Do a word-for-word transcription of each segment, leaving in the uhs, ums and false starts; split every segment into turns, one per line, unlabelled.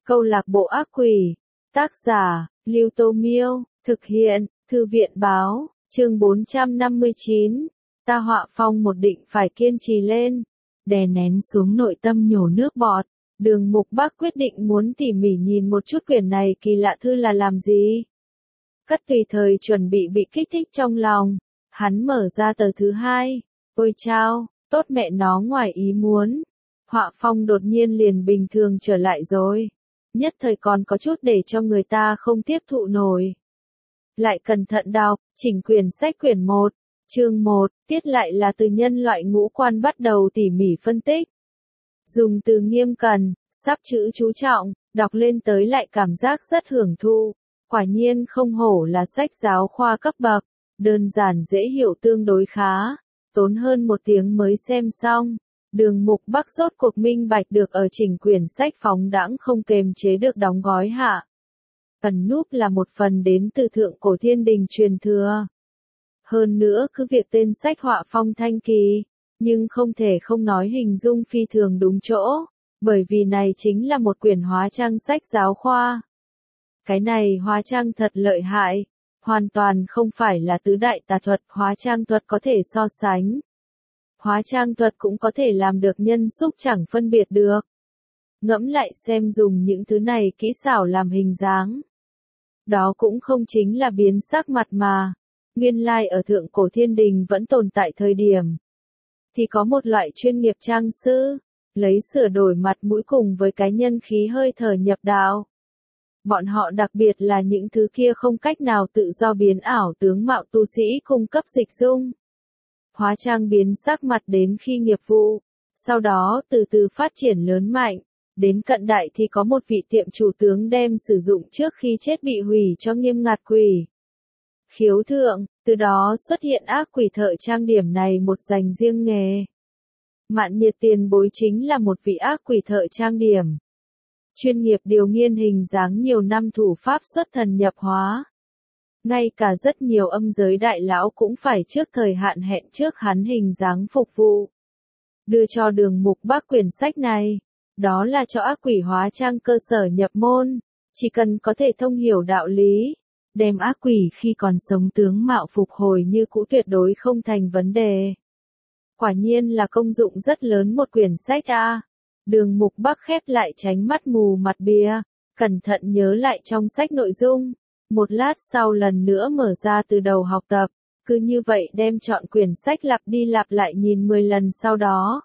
Câu lạc bộ ác quỷ. Tác giả, Lưu Tô Miêu. Thực hiện, Thư viện Báo. Chương bốn trăm năm mươi chín. Ta Họa Phong một định phải kiên trì lên. Đè nén xuống nội tâm nhổ nước bọt. Đường Mục Bác quyết định muốn tỉ mỉ nhìn một chút quyển này kỳ lạ thư là làm gì. Cất tùy thời chuẩn bị bị kích thích trong lòng. Hắn mở ra tờ thứ hai. Ôi chao, tốt mẹ nó ngoài ý muốn. Họa phong đột nhiên liền bình thường trở lại rồi. Nhất thời còn có chút để cho người ta không tiếp thụ nổi. Lại cẩn thận đọc, chỉnh quyển sách quyển một, chương một, tiết lại là từ nhân loại ngũ quan bắt đầu tỉ mỉ phân tích. Dùng từ nghiêm cẩn, sắp chữ chú trọng, đọc lên tới lại cảm giác rất hưởng thụ. Quả nhiên không hổ là sách giáo khoa cấp bậc, đơn giản dễ hiểu tương đối khá, tốn hơn một tiếng mới xem xong. Đường Mục Bác rốt cuộc minh bạch được ở chỉnh quyển sách phóng đãng không kềm chế được đóng gói hạ. Ẩn núp là một phần đến từ thượng cổ thiên đình truyền thừa. Hơn nữa cứ việc tên sách họa phong thanh kỳ, nhưng không thể không nói hình dung phi thường đúng chỗ, bởi vì này chính là một quyển hóa trang sách giáo khoa. Cái này hóa trang thật lợi hại, hoàn toàn không phải là tứ đại tà thuật hóa trang thuật có thể so sánh. Hóa trang thuật cũng có thể làm được nhân xúc chẳng phân biệt được. Ngẫm lại xem dùng những thứ này kỹ xảo làm hình dáng. Đó cũng không chính là biến sắc mặt mà. Nguyên lai ở thượng cổ thiên đình vẫn tồn tại thời điểm. Thì có một loại chuyên nghiệp trang sư, lấy sửa đổi mặt mũi cùng với cái nhân khí hơi thở nhập đạo. Bọn họ đặc biệt là những thứ kia không cách nào tự do biến ảo tướng mạo tu sĩ cung cấp dịch dung. Hóa trang biến sắc mặt đến khi nghiệp vụ, sau đó từ từ phát triển lớn mạnh, đến cận đại thì có một vị tiệm chủ tướng đem sử dụng trước khi chết bị hủy cho nghiêm ngặt quỷ. Khiếu thượng, từ đó xuất hiện ác quỷ thợ trang điểm này một dành riêng nghề. Mạn Nhiệt tiền bối chính là một vị ác quỷ thợ trang điểm. Chuyên nghiệp điều nghiên hình dáng nhiều năm thủ pháp xuất thần nhập hóa. Ngay cả rất nhiều âm giới đại lão cũng phải trước thời hạn hẹn trước hắn hình dáng phục vụ. Đưa cho Đường Mục Bác quyển sách này, đó là cho ác quỷ hóa trang cơ sở nhập môn, chỉ cần có thể thông hiểu đạo lý, đem ác quỷ khi còn sống tướng mạo phục hồi như cũ tuyệt đối không thành vấn đề. Quả nhiên là công dụng rất lớn một quyển sách a. Đường Mục Bác khép lại tránh mắt mù mặt bìa, cẩn thận nhớ lại trong sách nội dung. Một lát sau lần nữa mở ra từ đầu học tập, cứ như vậy đem chọn quyển sách lặp đi lặp lại nhìn mười lần sau đó.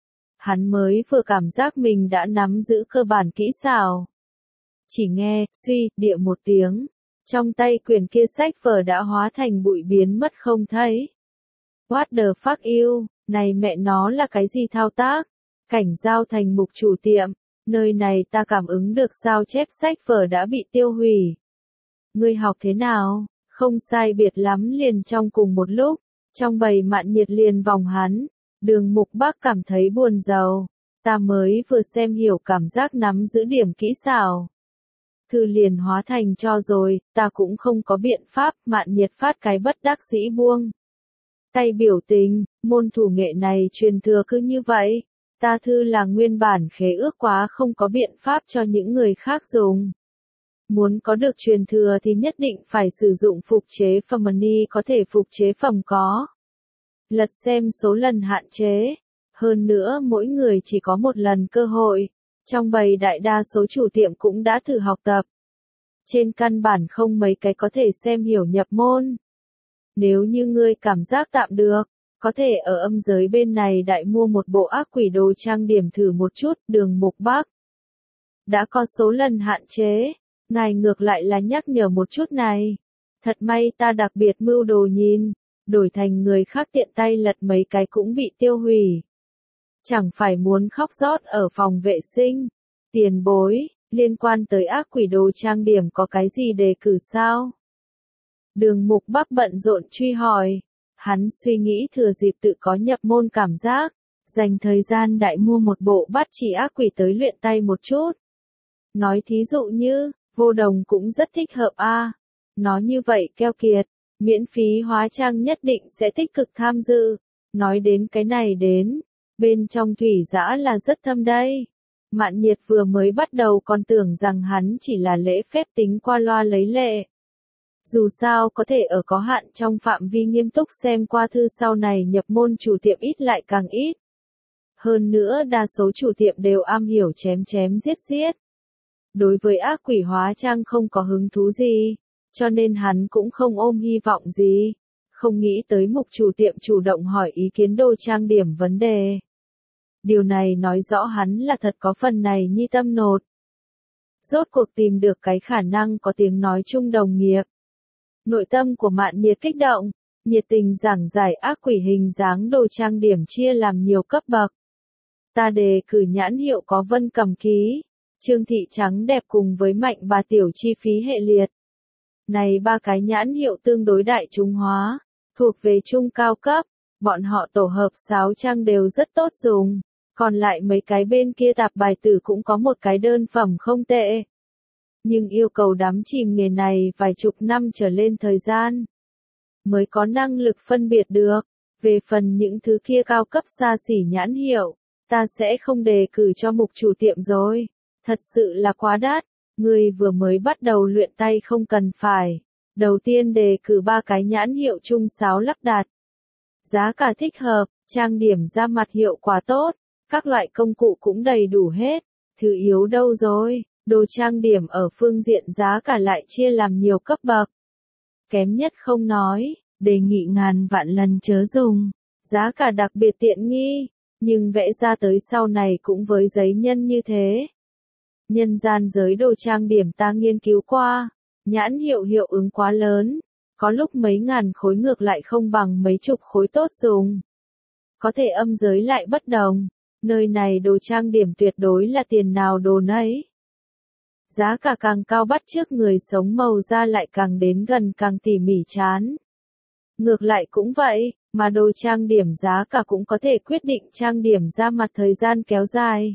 Hắn mới vừa cảm giác mình đã nắm giữ cơ bản kỹ xảo. Chỉ nghe, suy, địa một tiếng, trong tay quyển kia sách vở đã hóa thành bụi biến mất không thấy. What the fuck you, này mẹ nó là cái gì thao tác? Cảnh giao thành mục chủ tiệm, nơi này ta cảm ứng được sao chép sách vở đã bị tiêu hủy. Ngươi học thế nào? Không sai biệt lắm liền trong cùng một lúc, trong bầy Mạn Nhiệt liền vòng hắn, Đường Mục Bác cảm thấy buồn rầu, ta mới vừa xem hiểu cảm giác nắm giữ điểm kỹ xảo. Thư liền hóa thành cho rồi, ta cũng không có biện pháp, Mạn Nhiệt phát cái bất đắc dĩ buông. Tay biểu tình, môn thủ nghệ này truyền thừa cứ như vậy, ta thư là nguyên bản khế ước quá không có biện pháp cho những người khác dùng. Muốn có được truyền thừa thì nhất định phải sử dụng phục chế phẩm money có thể phục chế phẩm có. Lật xem số lần hạn chế. Hơn nữa mỗi người chỉ có một lần cơ hội. Trong bầy đại đa số chủ tiệm cũng đã thử học tập. Trên căn bản không mấy cái có thể xem hiểu nhập môn. Nếu như ngươi cảm giác tạm được, có thể ở âm giới bên này đại mua một bộ ác quỷ đồ trang điểm thử một chút. Đường Mục Bác đã có số lần hạn chế. Ngài ngược lại là nhắc nhở một chút này. Thật may ta đặc biệt mưu đồ nhìn, đổi thành người khác tiện tay lật mấy cái cũng bị tiêu hủy. Chẳng phải muốn khóc rót ở phòng vệ sinh. Tiền bối, liên quan tới ác quỷ đồ trang điểm có cái gì đề cử sao? Đường Mục Bác bận rộn truy hỏi. Hắn suy nghĩ thừa dịp tự có nhập môn cảm giác, dành thời gian đại mua một bộ bắt chỉ ác quỷ tới luyện tay một chút. Nói thí dụ như, Vô Đồng cũng rất thích hợp a. À. Nói như vậy keo kiệt, miễn phí hóa trang nhất định sẽ tích cực tham dự. Nói đến cái này đến, bên trong thủy dã là rất thâm đây. Mạn Nhiệt vừa mới bắt đầu còn tưởng rằng hắn chỉ là lễ phép tính qua loa lấy lệ. Dù sao có thể ở có hạn trong phạm vi nghiêm túc xem qua thư sau này nhập môn chủ tiệm ít lại càng ít. Hơn nữa đa số chủ tiệm đều am hiểu chém chém giết giết. Đối với ác quỷ hóa trang không có hứng thú gì, cho nên hắn cũng không ôm hy vọng gì. Không nghĩ tới mục chủ tiệm chủ động hỏi ý kiến đồ trang điểm vấn đề. Điều này nói rõ hắn là thật có phần này nhi tâm nột. Rốt cuộc tìm được cái khả năng có tiếng nói chung đồng nghiệp. Nội tâm của Mạn Nhiệt kích động, nhiệt tình giảng giải ác quỷ hình dáng đồ trang điểm chia làm nhiều cấp bậc. Ta đề cử nhãn hiệu có Vân Cầm ký, Trương Thị trắng đẹp cùng với Mạnh Bà tiểu chi phí hệ liệt. Này ba cái nhãn hiệu tương đối đại chúng hóa, thuộc về trung cao cấp, bọn họ tổ hợp sáo trang đều rất tốt dùng, còn lại mấy cái bên kia tạp bài tử cũng có một cái đơn phẩm không tệ. Nhưng yêu cầu đắm chìm nghề này vài chục năm trở lên thời gian, mới có năng lực phân biệt được. Về phần những thứ kia cao cấp xa xỉ nhãn hiệu, ta sẽ không đề cử cho mục chủ tiệm rồi, thật sự là quá đắt, người vừa mới bắt đầu luyện tay không cần phải. Đầu tiên đề cử ba cái nhãn hiệu trung sáo lắp đặt. Giá cả thích hợp, trang điểm da mặt hiệu quả tốt, các loại công cụ cũng đầy đủ hết, thứ yếu đâu rồi. Đồ trang điểm ở phương diện giá cả lại chia làm nhiều cấp bậc. Kém nhất không nói, đề nghị ngàn vạn lần chớ dùng. Giá cả đặc biệt tiện nghi, nhưng vẽ ra tới sau này cũng với giấy nhân như thế. Nhân gian giới đồ trang điểm ta nghiên cứu qua, nhãn hiệu hiệu ứng quá lớn, có lúc mấy ngàn khối ngược lại không bằng mấy chục khối tốt dùng. Có thể âm giới lại bất đồng, nơi này đồ trang điểm tuyệt đối là tiền nào đồ nấy. Giá cả càng cao bắt chước người sống màu da lại càng đến gần càng tỉ mỉ chán. Ngược lại cũng vậy, mà đồ trang điểm giá cả cũng có thể quyết định trang điểm da mặt thời gian kéo dài.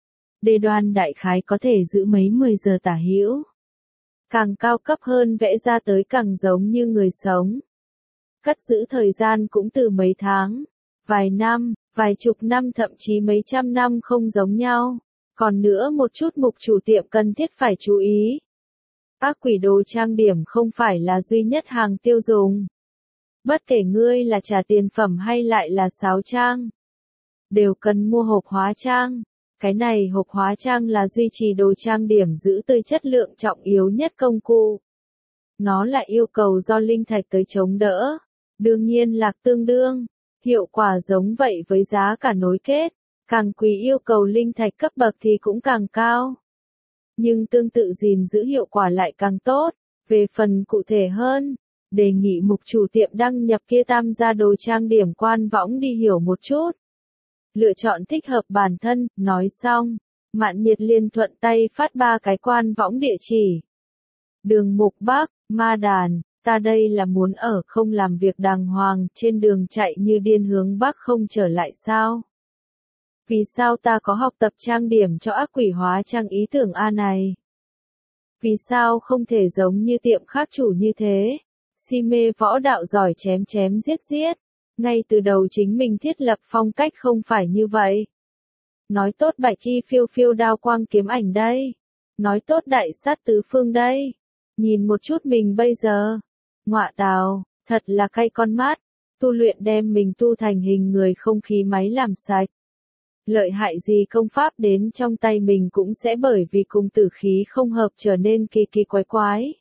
Đề đoan đại khái có thể giữ mấy mười giờ tả hữu. Càng cao cấp hơn vẽ ra tới càng giống như người sống. Cất giữ thời gian cũng từ mấy tháng, vài năm, vài chục năm thậm chí mấy trăm năm không giống nhau. Còn nữa một chút mục chủ tiệm cần thiết phải chú ý. Ác quỷ đồ trang điểm không phải là duy nhất hàng tiêu dùng. Bất kể ngươi là trả tiền phẩm hay lại là sáo trang, đều cần mua hộp hóa trang. Cái này hộp hóa trang là duy trì đồ trang điểm giữ tươi chất lượng trọng yếu nhất công cụ. Nó lại yêu cầu do linh thạch tới chống đỡ. Đương nhiên lạc tương đương, hiệu quả giống vậy với giá cả nối kết. Càng quý yêu cầu linh thạch cấp bậc thì cũng càng cao. Nhưng tương tự gìn giữ hiệu quả lại càng tốt. Về phần cụ thể hơn, đề nghị mục chủ tiệm đăng nhập kia tam gia đồ trang điểm quan võng đi hiểu một chút. Lựa chọn thích hợp bản thân, nói xong, Mạn Nhiệt liền thuận tay phát ba cái quan võng địa chỉ. Đường Mục Bắc, Ma Đàn, ta đây là muốn ở không làm việc đàng hoàng, trên đường chạy như điên hướng Bắc không trở lại sao? Vì sao ta có học tập trang điểm cho ác quỷ hóa trang ý tưởng A này? Vì sao không thể giống như tiệm khác chủ như thế? Si mê võ đạo giỏi chém chém giết giết. Ngay từ đầu chính mình thiết lập phong cách không phải như vậy. Nói tốt bạch y phiêu phiêu đao quang kiếm ảnh đây. Nói tốt đại sát tứ phương đây. Nhìn một chút mình bây giờ. Ngọa tào, thật là cay con mắt. Tu luyện đem mình tu thành hình người không khí máy làm sạch. Lợi hại gì công pháp đến trong tay mình cũng sẽ bởi vì cùng tử khí không hợp trở nên kỳ kỳ quái quái.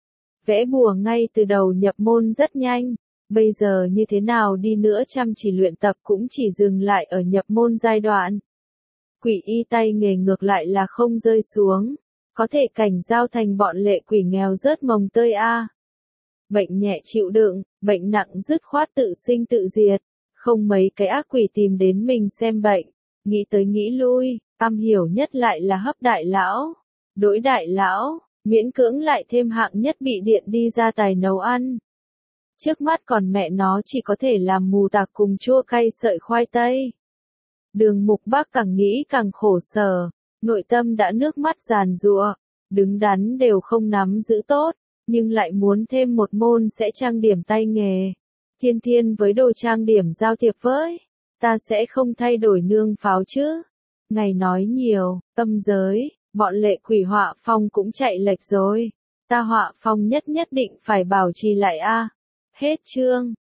Vẽ bùa ngay từ đầu nhập môn rất nhanh, bây giờ như thế nào đi nữa chăm chỉ luyện tập cũng chỉ dừng lại ở nhập môn giai đoạn. Quỷ y tay nghề ngược lại là không rơi xuống, có thể cảnh giao thành bọn lệ quỷ nghèo rớt mồng tơi a. Bệnh nhẹ chịu đựng, bệnh nặng dứt khoát tự sinh tự diệt, không mấy cái ác quỷ tìm đến mình xem bệnh. Nghĩ tới nghĩ lui, am hiểu nhất lại là hấp đại lão, đối đại lão, miễn cưỡng lại thêm hạng nhất bị điện đi ra tài nấu ăn. Trước mắt còn mẹ nó chỉ có thể làm mù tạc cùng chua cay sợi khoai tây. Đường Mục Bắc càng nghĩ càng khổ sở, nội tâm đã nước mắt giàn giụa, đứng đắn đều không nắm giữ tốt, nhưng lại muốn thêm một môn sẽ trang điểm tay nghề. Thiên thiên với đồ trang điểm giao thiệp với. Ta sẽ không thay đổi nương pháo chứ. Ngày nói nhiều, tâm giới, bọn lệ quỷ họa phong cũng chạy lệch rồi. Ta họa phong nhất nhất định phải bảo trì lại a. Hết chương.